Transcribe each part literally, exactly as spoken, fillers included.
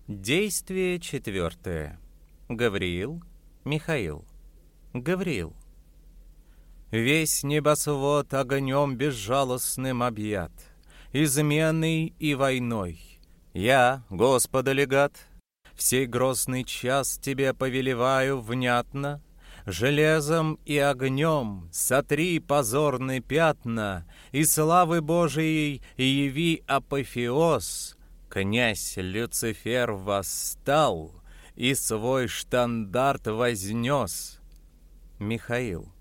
Действие четвертое. Гавриил, Михаил. Гавриил. Весь небосвод огнем безжалостным объят, изменой и войной. Я, Господа легат, в сей грозный час тебе повелеваю внятно, железом и огнем сотри позорные пятна, и славы Божией яви апофеоз. Князь Люцифер восстал и свой штандарт вознес. Михаил.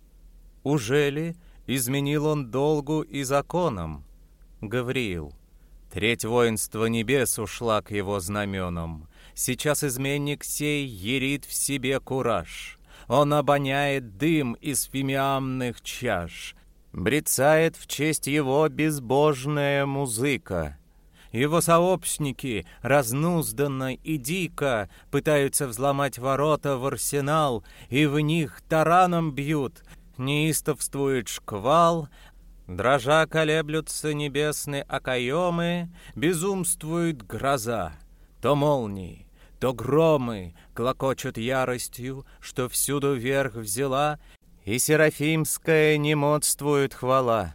Ужели изменил он долгу и законам? Гавриил. Треть воинства небес ушла к его знаменам. Сейчас изменник сей ярит в себе кураж. Он обоняет дым из фимиамных чаш. Брецает в честь его безбожная музыка. Его сообщники разнузданно и дико пытаются взломать ворота в арсенал, и в них тараном бьют. Неистовствует шквал, дрожа колеблются небесные окоемы, безумствует гроза. То молнии, то громы клокочут яростью, что всюду вверх взяла, и серафимская немодствует хвала.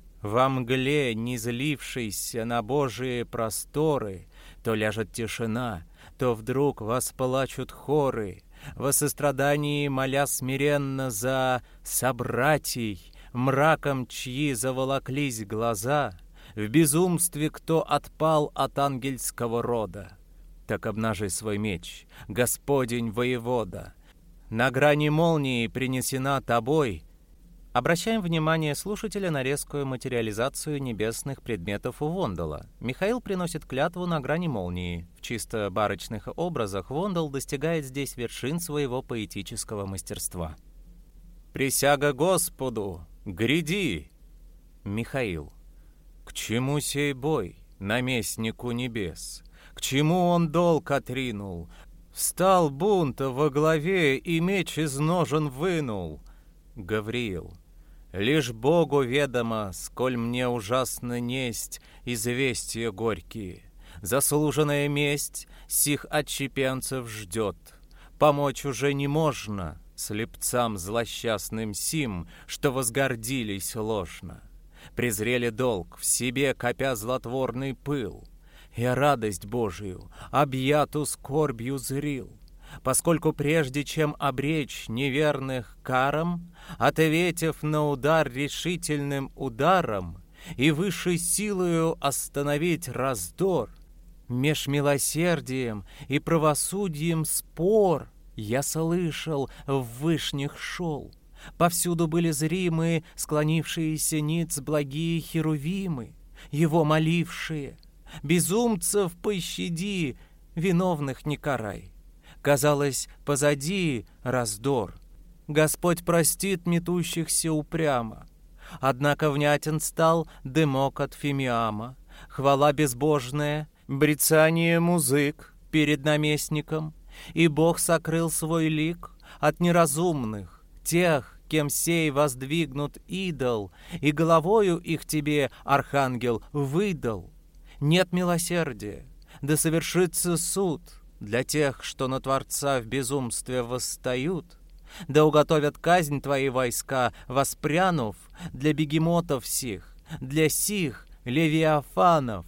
Во мгле, низлившейся на Божие просторы, то ляжет тишина, то вдруг восплачут хоры, во сострадании моля смиренно за собратий, мраком чьи заволоклись глаза, в безумстве кто отпал от ангельского рода. Так обнажи свой меч, Господень воевода. На грани молнии принесена тобой. Обращаем внимание слушателя на резкую материализацию небесных предметов у Вондала. Михаил приносит клятву на грани молнии. В чисто барочных образах Вондал достигает здесь вершин своего поэтического мастерства. «Присяга Господу! Гряди!» Михаил. «К чему сей бой, наместнику небес? К чему он долг отринул? Встал бунт во главе и меч из ножен вынул». Гавриил. «Лишь Богу ведомо, сколь мне ужасно несть известия горькие. Заслуженная месть сих отщепенцев ждет. Помочь уже не можно слепцам злосчастным сим, что возгордились ложно. Презрели долг, в себе копя злотворный пыл. Я радость Божию, объяту скорбью зрил. Поскольку прежде чем обречь неверных карам, ответив на удар решительным ударом и высшей силою остановить раздор, меж милосердием и правосудием спор я слышал, в вышних шел. Повсюду были зримы склонившиеся ниц благие херувимы, его молившие: «Безумцев пощади, виновных не карай». Казалось, позади раздор. Господь простит метущихся упрямо. Однако внятен стал дымок от фимиама, хвала безбожная, брецание музык перед наместником, и Бог сокрыл свой лик от неразумных, тех, кем сей воздвигнут идол, и головою их тебе, архангел, выдал. Нет милосердия, да совершится суд для тех, что на Творца в безумстве восстают, да уготовят казнь твои войска, воспрянув для бегемотов сих, для сих левиафанов.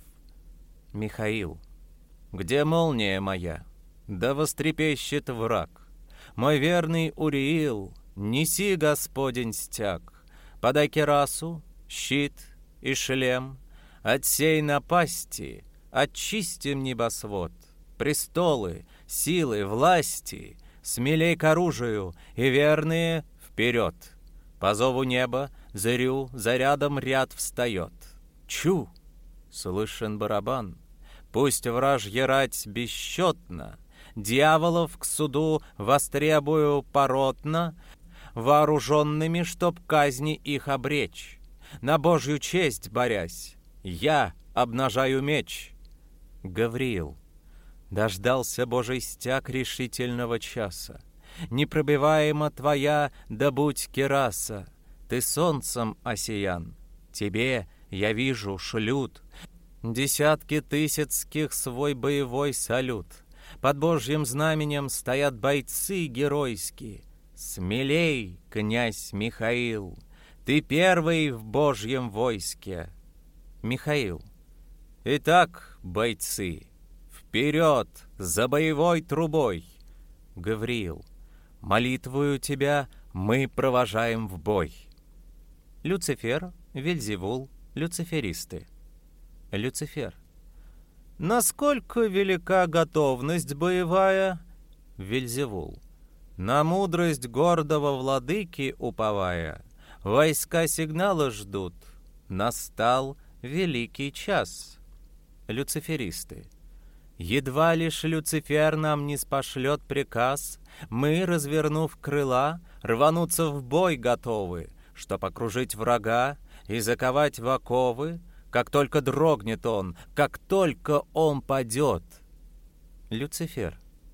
Михаил. Где молния моя? Да вострепещет враг. Мой верный Уриил, неси, Господень, стяг. Подай кирасу, щит и шлем. От сей напасти очистим небосвод. Престолы, силы, власти, смелей к оружию, и верные вперед. По зову неба, зарю, зарядом ряд встает. Чу! Слышен барабан. Пусть вражья рать бесчетна, дьяволов к суду востребую поротно, вооруженными, чтоб казни их обречь. На Божью честь борясь, я обнажаю меч. Гавриил. Дождался Божий стяг решительного часа. Непробиваема твоя, да будь кираса. Ты солнцем осиян. Тебе, я вижу, шлют десятки тысяцких свой боевой салют. Под Божьим знаменем стоят бойцы геройские. Смелей, князь Михаил, ты первый в Божьем войске. Михаил. Итак, бойцы, вперед за боевой трубой. Гавриил. Молитвою тебя мы провожаем в бой. Люцифер, Вельзевул, люциферисты. Люцифер. Насколько велика готовность боевая? Вельзевул. На мудрость гордого владыки уповая, войска сигнала ждут. Настал великий час. Люциферисты. Едва лишь Люцифер нам не спошлет приказ, мы, развернув крыла, рвануться в бой готовы, чтоб окружить врага и заковать в оковы, как только дрогнет он, как только он падет. Люцифер.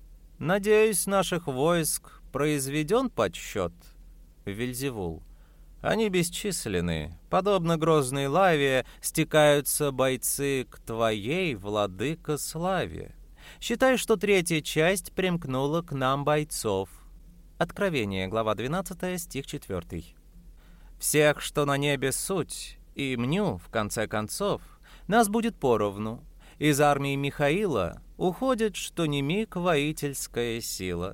Надеюсь, наших войск произведен подсчет. Вельзевул. Они бесчисленны, подобно грозной лаве, стекаются бойцы к твоей, владыка, славе. Считай, что третья часть примкнула к нам бойцов. Откровение, глава двенадцатая, стих четвёртый. Всех, что на небе суть, и мню, в конце концов, нас будет поровну. Из армии Михаила уходит, что ни миг, воительская сила.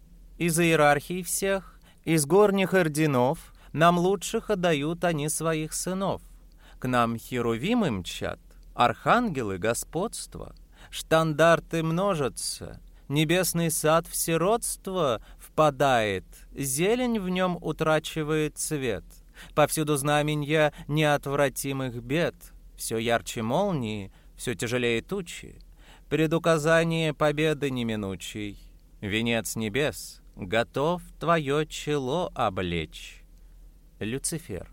Из иерархий всех, из горних орденов, нам лучших отдают они своих сынов. К нам херувимы мчат, архангелы господства, штандарты множатся, небесный сад в сиротство впадает, зелень в нем утрачивает цвет. Повсюду знаменья неотвратимых бед, все ярче молнии, все тяжелее тучи. Предуказание победы неминучей, венец небес готов твое чело облечь. Люцифер.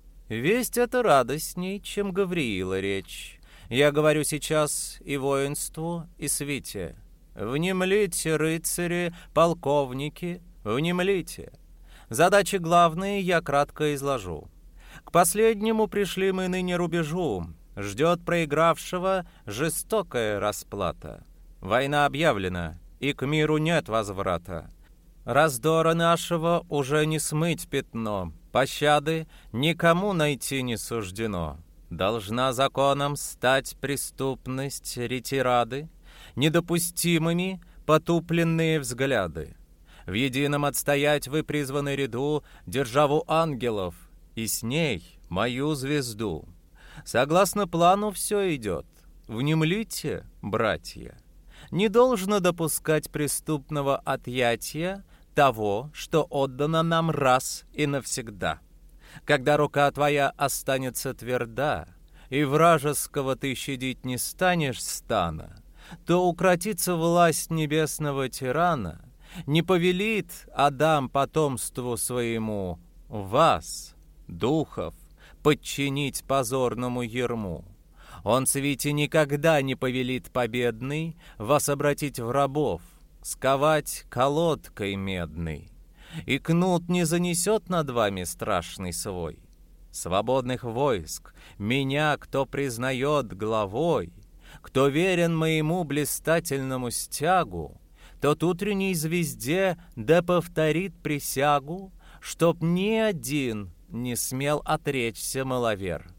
Весть эта радостней, чем Гавриила речь. Я говорю сейчас и воинству, и свите. Внемлите, рыцари, полковники, внемлите. Задачи главные я кратко изложу. К последнему пришли мы ныне рубежу. Ждет проигравшего жестокая расплата. Война объявлена, и к миру нет возврата. Раздора нашего уже не смыть пятно. Пощады никому найти не суждено. Должна законом стать преступность ретирады, недопустимыми потупленные взгляды. В едином отстоять вы призваны ряду державу ангелов, и с ней мою звезду. Согласно плану все идет. Внемлите, братья. Не должно допускать преступного отъятия того, что отдано нам раз и навсегда. Когда рука твоя останется тверда, и вражеского ты щадить не станешь стана, то укротится власть небесного тирана, не повелит Адам потомству своему вас, духов, подчинить позорному ярму. Он свите никогда не повелит победный вас обратить в рабов, сковать колодкой медной. И кнут не занесет над вами страшный свой. Свободных войск меня кто признает главой, кто верен моему блистательному стягу, тот утренней звезде да повторит присягу, чтоб ни один не смел отречься маловер.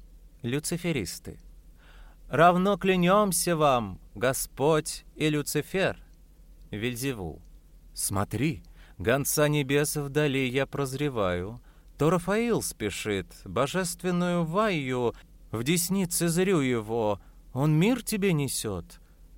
Люциферисты. Равно клянемся вам, Господь и Люцифер. Вельзевул. Смотри, гонца небес вдали я прозреваю, то Рафаил спешит, божественную ваю, в деснице зрю его, он мир тебе несет.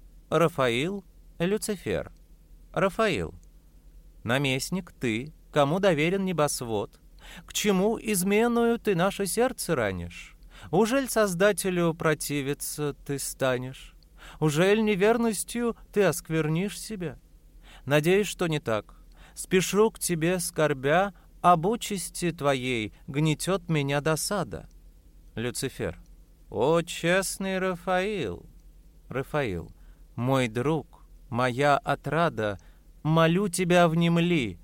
Рафаил, Люцифер. Рафаил. Наместник ты, кому доверен небосвод, к чему изменою ты наше сердце ранишь? Ужель Создателю противиться ты станешь? Ужель неверностью ты осквернишь себя? Надеюсь, что не так. Спешу к тебе, скорбя, об участи твоей гнетет меня досада. Люцифер. О, честный Рафаил! Рафаил. Мой друг, моя отрада, молю тебя, внемли.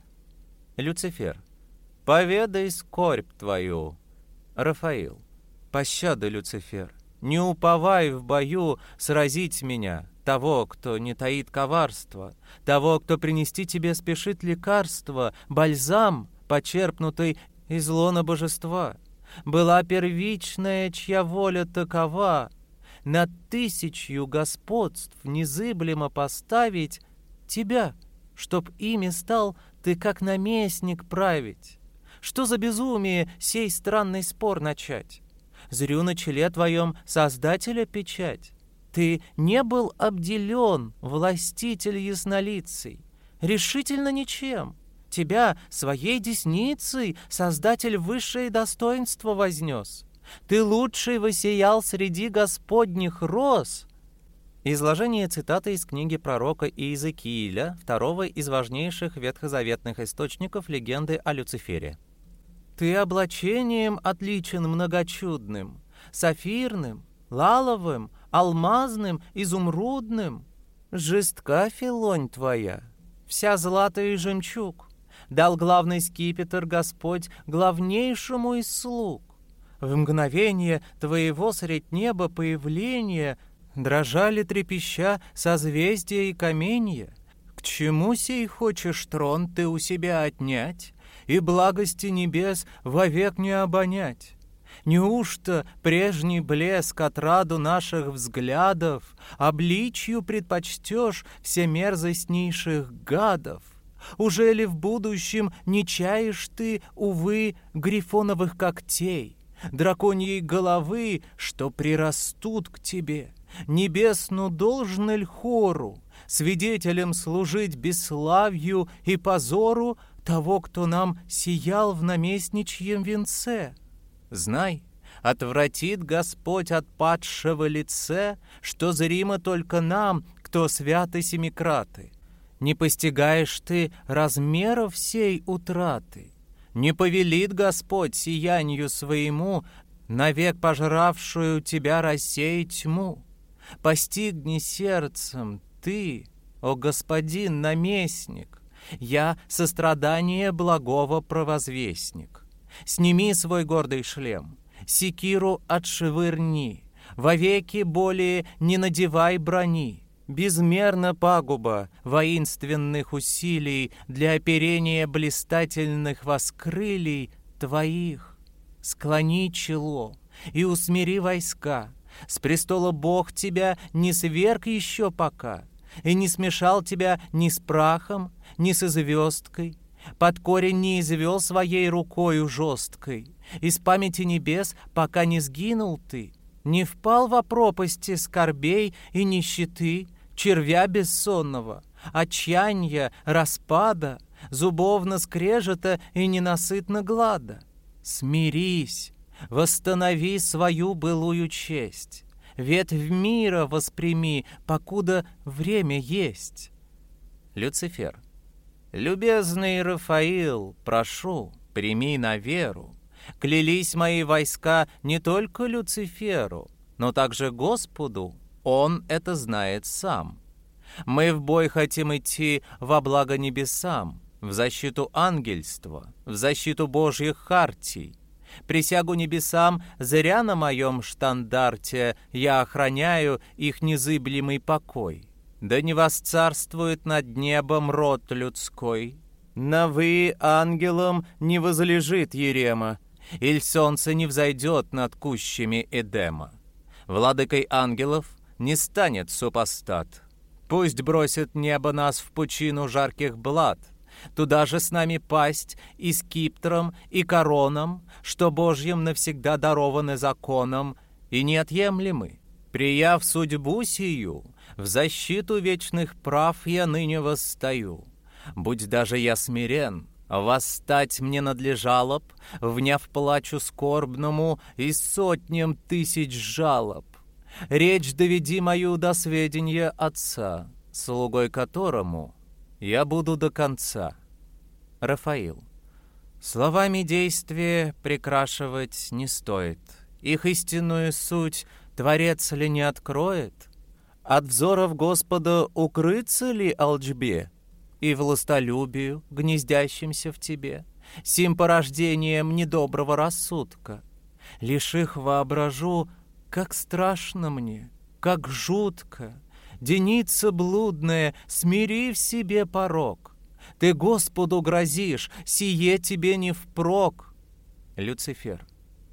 Люцифер. Поведай скорбь твою. Рафаил. Пощады, Люцифер, не уповай в бою сразить меня, того, кто не таит коварства, того, кто принести тебе спешит лекарство, бальзам, почерпнутый из лона божества. Была первичная, чья воля такова, над тысячью господств незыблемо поставить тебя, чтоб ими стал ты как наместник править. Что за безумие сей странный спор начать? Зрю на челе твоем Создателя печать. Ты не был обделен, властитель яснолицый, решительно ничем. Тебя своей десницей Создатель высшее достоинство вознес. Ты лучший воссиял среди Господних роз. Изложение цитаты из книги пророка Иезекииля, второго из важнейших ветхозаветных источников легенды о Люцифере. «Ты облачением отличен многочудным, сафирным, лаловым, алмазным, изумрудным. Жестка филонь твоя, вся злато и жемчуг. Дал главный скипетр Господь главнейшему из слуг. В мгновение твоего средь неба появления дрожали трепеща созвездия и каменья. К чему сей хочешь трон ты у себя отнять и благости небес вовек не обонять? Неужто прежний блеск отраду наших взглядов обличью предпочтешь все мерзостнейших гадов? Уже ли в будущем не чаешь ты, увы, грифоновых когтей, драконьей головы, что прирастут к тебе? Небесну должно ль хору, свидетелем служить бесславью и позору того, кто нам сиял в наместничьем венце? Знай, отвратит Господь от падшего лице, что зримо только нам, кто святы семикраты. Не постигаешь ты размеров сей утраты. Не повелит Господь сиянью своему навек пожравшую тебя рассеять тьму. Постигни сердцем ты, о господин наместник, я сострадание благого провозвестник. Сними свой гордый шлем, секиру отшвырни, вовеки более не надевай брони. Безмерно пагуба воинственных усилий для оперения блистательных воскрылий твоих. Склони чело и усмири войска. С престола Бог тебя не сверг еще пока, и не смешал тебя ни с прахом, ни со звездкой. Под корень не извел своей рукою жесткой. Из памяти небес пока не сгинул ты, не впал во пропасти скорбей и нищеты, червя бессонного, отчаяния, распада, зубовно скрежета и ненасытно глада. Смирись, восстанови свою былую честь, ветвь мира восприми, покуда время есть. Люцифер. Любезный Рафаил, прошу, прими на веру. Клялись мои войска не только Люциферу, но также Господу, Он это знает сам. Мы в бой хотим идти во благо небесам, в защиту ангельства, в защиту Божьих хартий. Присягу небесам зря на моем штандарте я охраняю их незыблемый покой. Да не восцарствует над небом род людской. На вы ангелом не возлежит Ерема, иль солнце не взойдет над кущами Эдема. Владыкой ангелов не станет супостат. Пусть бросит небо нас в пучину жарких блат, туда же с нами пасть и скипетром, и короном, что Божьим навсегда дарованы законом и неотъемлемы. Прияв судьбу сию, в защиту вечных прав я ныне восстаю. Будь даже я смирен, восстать мне надлежало б, вняв плачу скорбному и сотням тысяч жалоб. Речь доведи мою до сведения Отца, слугой которому я буду до конца. Рафаил. Словами действия прикрашивать не стоит. Их истинную суть Творец ли не откроет? От взоров Господа укрыться ли алчбе и властолюбию, гнездящимся в тебе, сим порождением недоброго рассудка? Лишь их воображу, как страшно мне, как жутко, Деница блудная, смири в себе порок. Ты Господу грозишь, сие тебе не впрок. Люцифер.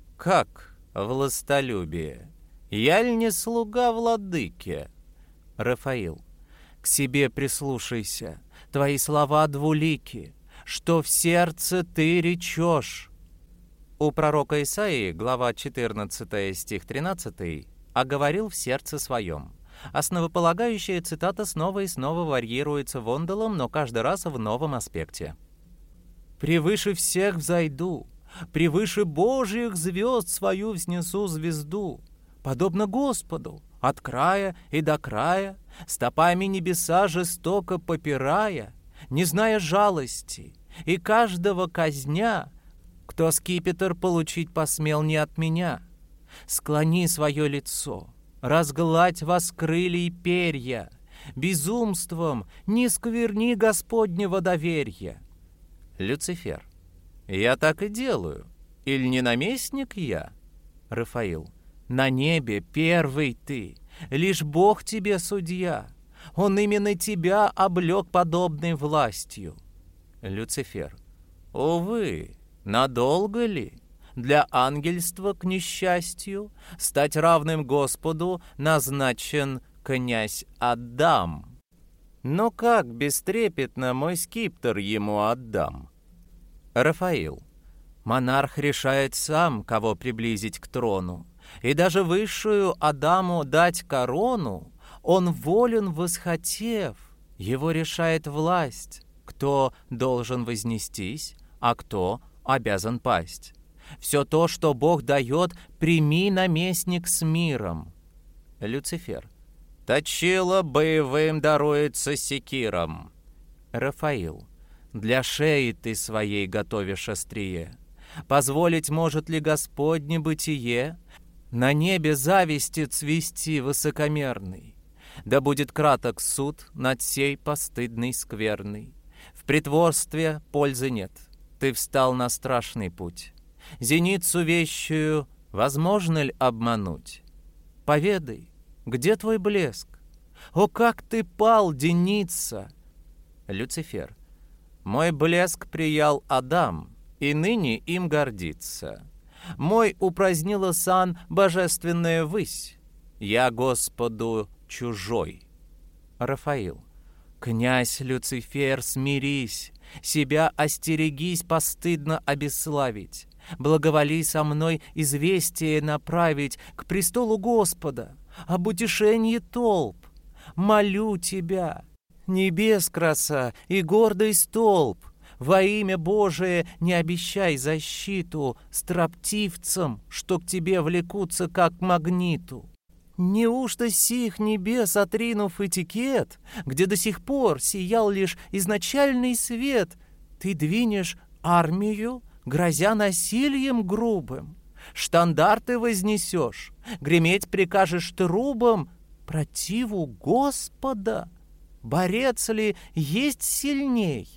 Как властолюбие? Я ль не слуга владыки? Рафаил. К себе прислушайся, твои слова двулики, что в сердце ты речешь. У пророка Исаии, глава четырнадцатая, стих тринадцатый, «Оговорил в сердце своем». Основополагающая цитата снова и снова варьируется Вонделом, но каждый раз в новом аспекте. «Превыше всех взойду, превыше Божьих звезд свою взнесу звезду, подобно Господу, от края и до края, стопами небеса жестоко попирая, не зная жалости, и каждого казня, кто скипетр получить посмел не от меня. Склони свое лицо, разгладь воскрылий перья, безумством не скверни Господнего доверия». Люцифер. Я так и делаю. Иль не наместник я? Рафаил. На небе первый ты, лишь Бог тебе судья. Он именно тебя облег подобной властью. Люцифер. Увы, надолго ли? Для ангельства, к несчастью, стать равным Господу назначен князь Адам. Но как бестрепетно мой скиптер ему отдам? Рафаил. Монарх решает сам, кого приблизить к трону, и даже высшую Адаму дать корону, он волен восхотев, его решает власть, кто должен вознестись, а кто обязан пасть. Все то, что Бог дает, прими, наместник, с миром. Люцифер. Точило боевым даруется секиром. Рафаил. Для шеи ты своей готовишь острие. Позволить может ли Господне бытие на небе зависти цвести высокомерный? Да будет краток суд над сей постыдной скверной. В притворстве пользы нет, ты встал на страшный путь. Зеницу вещую возможно ли обмануть? Поведай, где твой блеск? О, как ты пал, Деница! Люцифер. Мой блеск приял Адам, и ныне им гордится. Мой упразднила сан божественная высь. Я Господу чужой. Рафаил. Князь Люцифер, смирись, себя остерегись постыдно обесславить. Благоволи со мной известие направить к престолу Господа, об утешении толп. Молю тебя, небес краса и гордый столб, во имя Божие не обещай защиту строптивцам, что к тебе влекутся как к магниту. Неужто сих небес, отринув этикет, где до сих пор сиял лишь изначальный свет, ты двинешь армию, грозя насилием грубым? Штандарты вознесешь, греметь прикажешь трубам противу Господа? Борец ли есть сильней?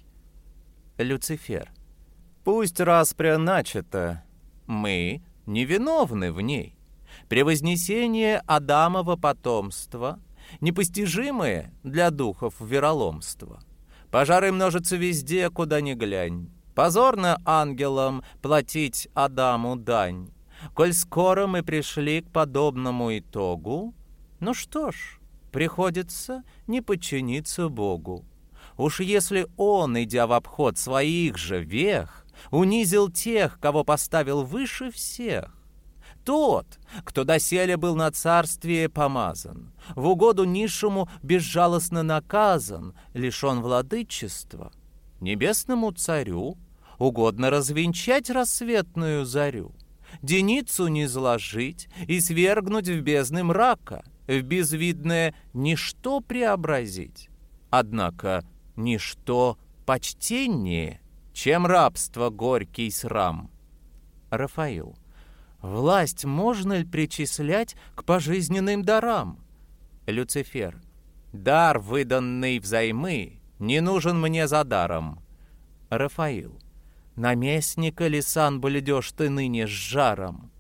Люцифер. Пусть распря начата, мы невиновны в ней. Превознесение Адамова потомства, непостижимое для духов вероломства. Пожары множатся везде, куда ни глянь. Позорно ангелам платить Адаму дань. Коль скоро мы пришли к подобному итогу, ну что ж, приходится не подчиниться Богу. Уж если он, идя в обход своих же вех, унизил тех, кого поставил выше всех, тот, кто доселе был на царствие помазан, в угоду низшему безжалостно наказан, лишен владычества, небесному царю угодно развенчать рассветную зарю, деницу низложить и свергнуть в бездны мрака, в безвидное ничто преобразить. Однако ничто почтеннее, чем рабство горький срам. Рафаил. Власть можно ли причислять к пожизненным дарам? Люцифер. Дар, выданный взаймы, не нужен мне за даром. Рафаил. Наместника ли сан блюдешь ты ныне с жаром?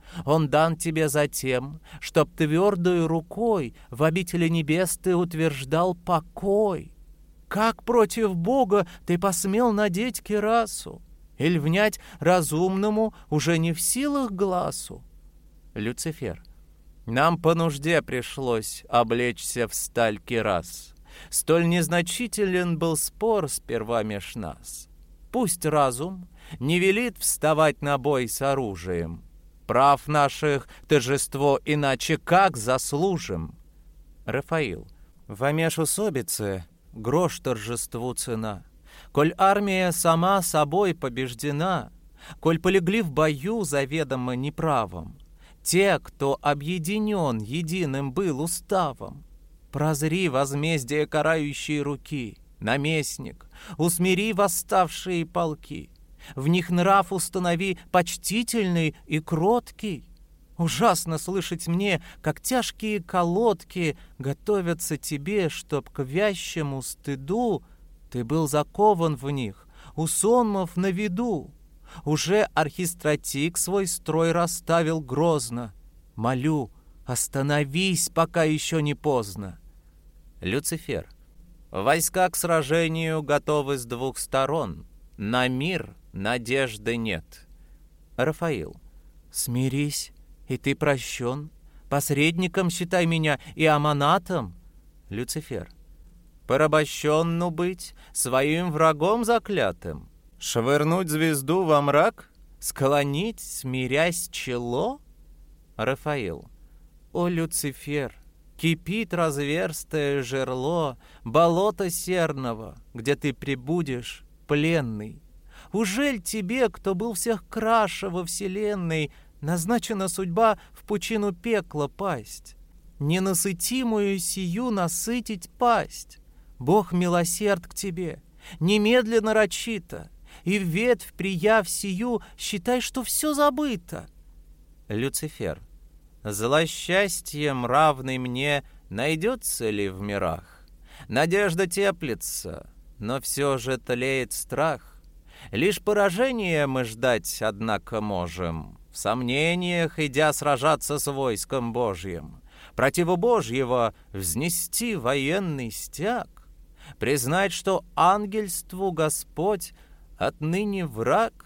Он дан тебе затем, чтоб твердою рукой в обители небес ты утверждал покой. Как против Бога ты посмел надеть кирасу? Иль внять разумному уже не в силах глазу? Люцифер. Нам по нужде пришлось облечься в сталь кирас. Столь незначителен был спор сперва меж нас. Пусть разум не велит вставать на бой с оружием. Прав наших торжество иначе как заслужим? Рафаил. Во межусобице грош торжеству цена. Коль армия сама собой побеждена, коль полегли в бою заведомо неправом, те, кто объединен единым был уставом, прозри возмездие карающей руки, наместник, усмири восставшие полки, в них нрав установи почтительный и кроткий. Ужасно слышать мне, как тяжкие колодки готовятся тебе, чтоб к вящему стыду ты был закован в них, у сонмов на виду. Уже архистратик свой строй расставил грозно. Молю, остановись, пока еще не поздно. Люцифер. Войска к сражению готовы с двух сторон. На мир надежды нет. Рафаил. Смирись, и ты прощен. Посредником считай меня и аманатом. Люцифер. Порабощенну быть своим врагом заклятым. Швырнуть звезду во мрак? Склонить, смирясь чело? Рафаил. О, Люцифер! Кипит разверстое жерло болота серного, где ты пребудешь пленный. Ужель тебе, кто был всех краше во вселенной, назначена судьба в пучину пекла пасть? Ненасытимую сию насытить пасть. Бог милосерд к тебе, немедленно рачито, и в ветвь прияв сию считай, что все забыто. Люцифер. Злосчастьем равный мне найдется ли в мирах? Надежда теплится, но все же тлеет страх. Лишь поражение мы ждать, однако, можем, в сомнениях, идя сражаться с войском Божьим. Противу Божьего взнести военный стяг, признать, что ангельству Господь отныне враг.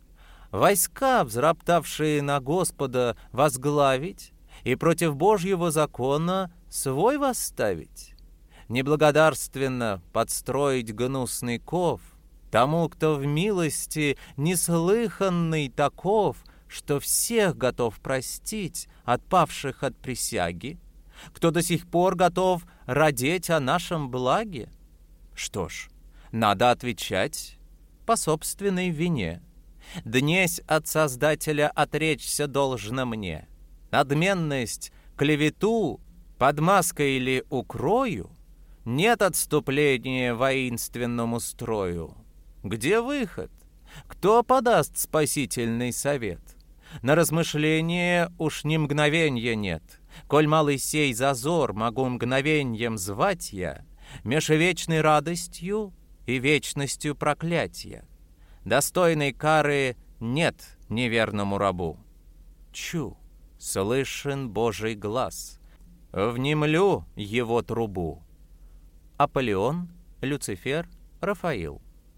Войска, взроптавшие на Господа, возглавить и против Божьего закона свой восставить. Неблагодарственно подстроить гнусный ков тому, кто в милости неслыханный таков, что всех готов простить, отпавших от присяги, кто до сих пор готов радеть о нашем благе. Что ж, надо отвечать по собственной вине. Днесь от Создателя отречься должно мне. Надменность, клевету под маской ли укрою? Нет отступления воинственному строю. Где выход? Кто подаст спасительный совет? На размышление уж ни мгновенья нет. Коль малый сей зазор могу мгновеньем звать я, меж вечной радостью и вечностью проклятия. Достойной кары нет неверному рабу. Чу, слышен Божий глаз, внемлю его трубу. Аполеон, Люцифер, Рафаил.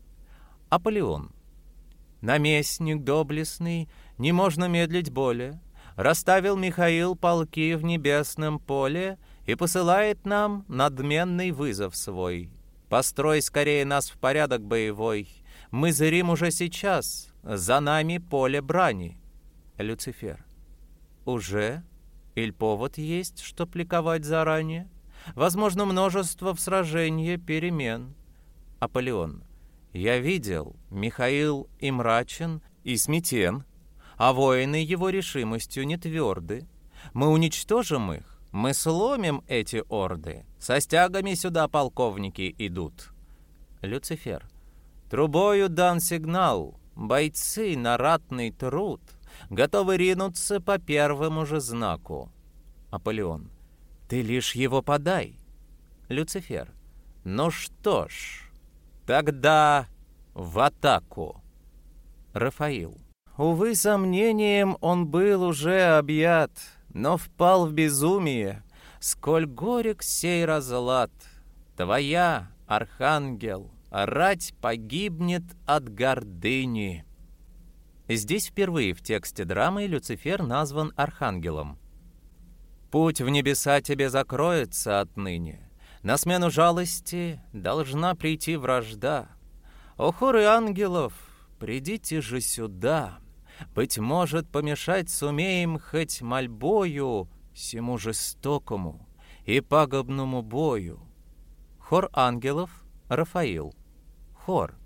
Аполеон. Наместник доблестный, не можно медлить более. Расставил Михаил полки в небесном поле и посылает нам надменный вызов свой. Построй скорее нас в порядок боевой. Мы зрим уже сейчас, за нами поле брани. Люцифер. Уже? Иль повод есть, чтоб ликовать заранее? Возможно, множество в сражении перемен. Аполеон. Я видел, Михаил и мрачен, и смятен, а воины его решимостью не тверды. Мы уничтожим их, мы сломим эти орды. Со стягами сюда полковники идут. Люцифер. Трубою дан сигнал, бойцы на ратный труд готовы ринуться по первому же знаку. Аполеон. Ты лишь его подай. Люцифер. Ну что ж, тогда в атаку. Рафаил. увы, сомнением он был уже объят, но впал в безумие, сколь горек сей разлад. Твоя, архангел, рать погибнет от гордыни. Здесь впервые в тексте драмы Люцифер назван архангелом. Путь в небеса тебе закроется отныне. На смену жалости должна прийти вражда. О, хоры ангелов, придите же сюда. Быть может, помешать сумеем хоть мольбою сему жестокому и пагубному бою. Хор ангелов, Рафаил. Хор.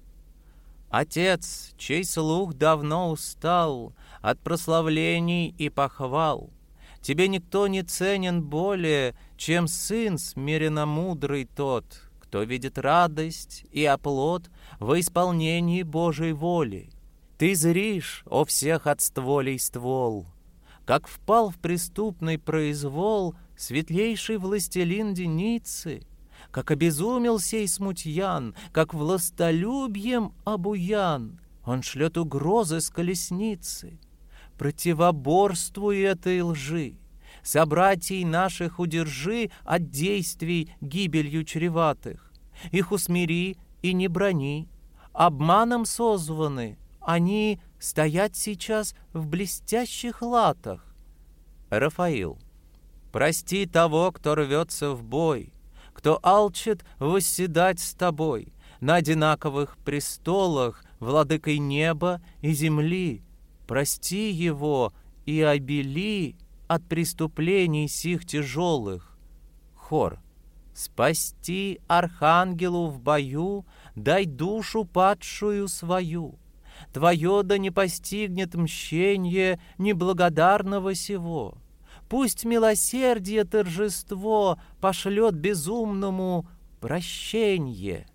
Отец, чей слух давно устал от прославлений и похвал, тебе никто не ценен более, чем сын смиренно мудрый тот, кто видит радость и оплот во исполнении Божьей воли. Ты зришь, о всех от стволей ствол, как впал в преступный произвол светлейший властелин Деницы, как обезумел сей смутьян, как властолюбием обуян, он шлет угрозы с колесницы. Противоборствуй этой лжи, собратьей наших удержи от действий гибелью чреватых. Их усмири и не брони, обманом созваны, они стоят сейчас в блестящих латах. Рафаил. Прости того, кто рвется в бой, кто алчит восседать с тобой на одинаковых престолах, владыкой неба и земли. Прости его и обели от преступлений сих тяжелых. Хор. Спасти архангелу в бою, дай душу падшую свою. Твое да не постигнет мщенье неблагодарного сего. Пусть милосердие торжество пошлет безумному прощенье.